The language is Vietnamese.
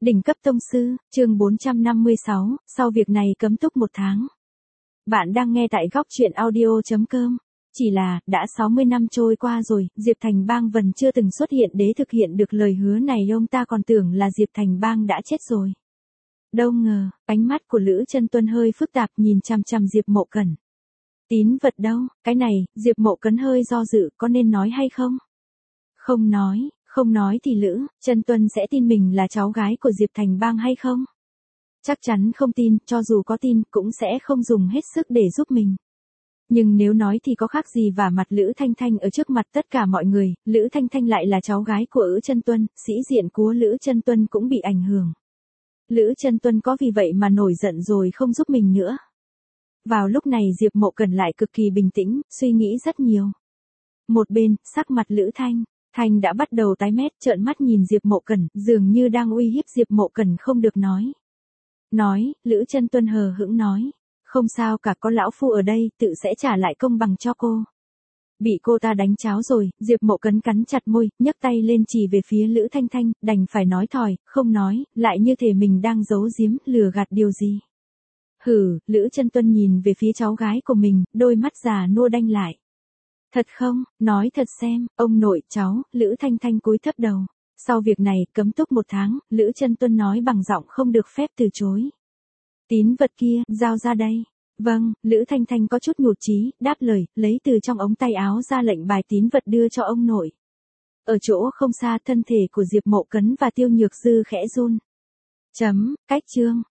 Đỉnh cấp tông sư, chương 456, sau việc này cấm túc 1 tháng. Bạn đang nghe tại góc truyện audio.com. Chỉ là, đã 60 năm trôi qua rồi, Diệp Thành Bang vẫn chưa từng xuất hiện để thực hiện được lời hứa này. Ông ta còn tưởng là Diệp Thành Bang đã chết rồi. Đâu ngờ, ánh mắt của Lữ Chân Tuân hơi phức tạp nhìn chằm chằm Diệp Mộ Cẩn. Tín vật đâu, cái này, Diệp Mộ Cẩn hơi do dự, có nên nói hay không? Không nói thì Lữ Chân Tuân sẽ tin mình là cháu gái của Diệp Thành Bang hay không? Chắc chắn không tin, cho dù có tin cũng sẽ không dùng hết sức để giúp mình. Nhưng nếu nói thì có khác gì vả mặt Lữ Thanh Thanh ở trước mặt tất cả mọi người. Lữ Thanh Thanh lại là cháu gái của Lữ Chân Tuân, sĩ diện của Lữ Chân Tuân cũng bị ảnh hưởng. Lữ Chân Tuân có vì vậy mà nổi giận rồi không giúp mình nữa. Vào lúc này Diệp Mộ Cẩn lại cực kỳ bình tĩnh, suy nghĩ rất nhiều. Một bên, sắc mặt Lữ Thanh đã bắt đầu tái mét, trợn mắt nhìn Diệp Mộ Cẩn, dường như đang uy hiếp Diệp Mộ Cẩn không được nói. Lữ Chân Tuân hờ hững nói, không sao cả, có lão phu ở đây, tự sẽ trả lại công bằng cho cô. Bị cô ta đánh cháo rồi, Diệp Mộ Cẩn cắn chặt môi, nhấc tay lên chỉ về phía Lữ Thanh Thanh, đành phải nói thòi, không nói, lại như thể mình đang giấu giếm, lừa gạt điều gì. Hừ, Lữ Chân Tuân nhìn về phía cháu gái của mình, đôi mắt già nua đanh lại. Thật không, nói thật xem, ông nội cháu, Lữ Thanh Thanh cúi thấp đầu. Sau việc này, cấm túc 1 tháng, Lữ Chân Tuân nói bằng giọng không được phép từ chối. Tín vật kia, giao ra đây. Vâng, Lữ Thanh Thanh có chút nhụt chí, đáp lời, lấy từ trong ống tay áo ra lệnh bài tín vật đưa cho ông nội. Ở chỗ không xa, thân thể của Diệp Mộ Cẩn và Tiêu Nhược Dư khẽ run. Cách chương.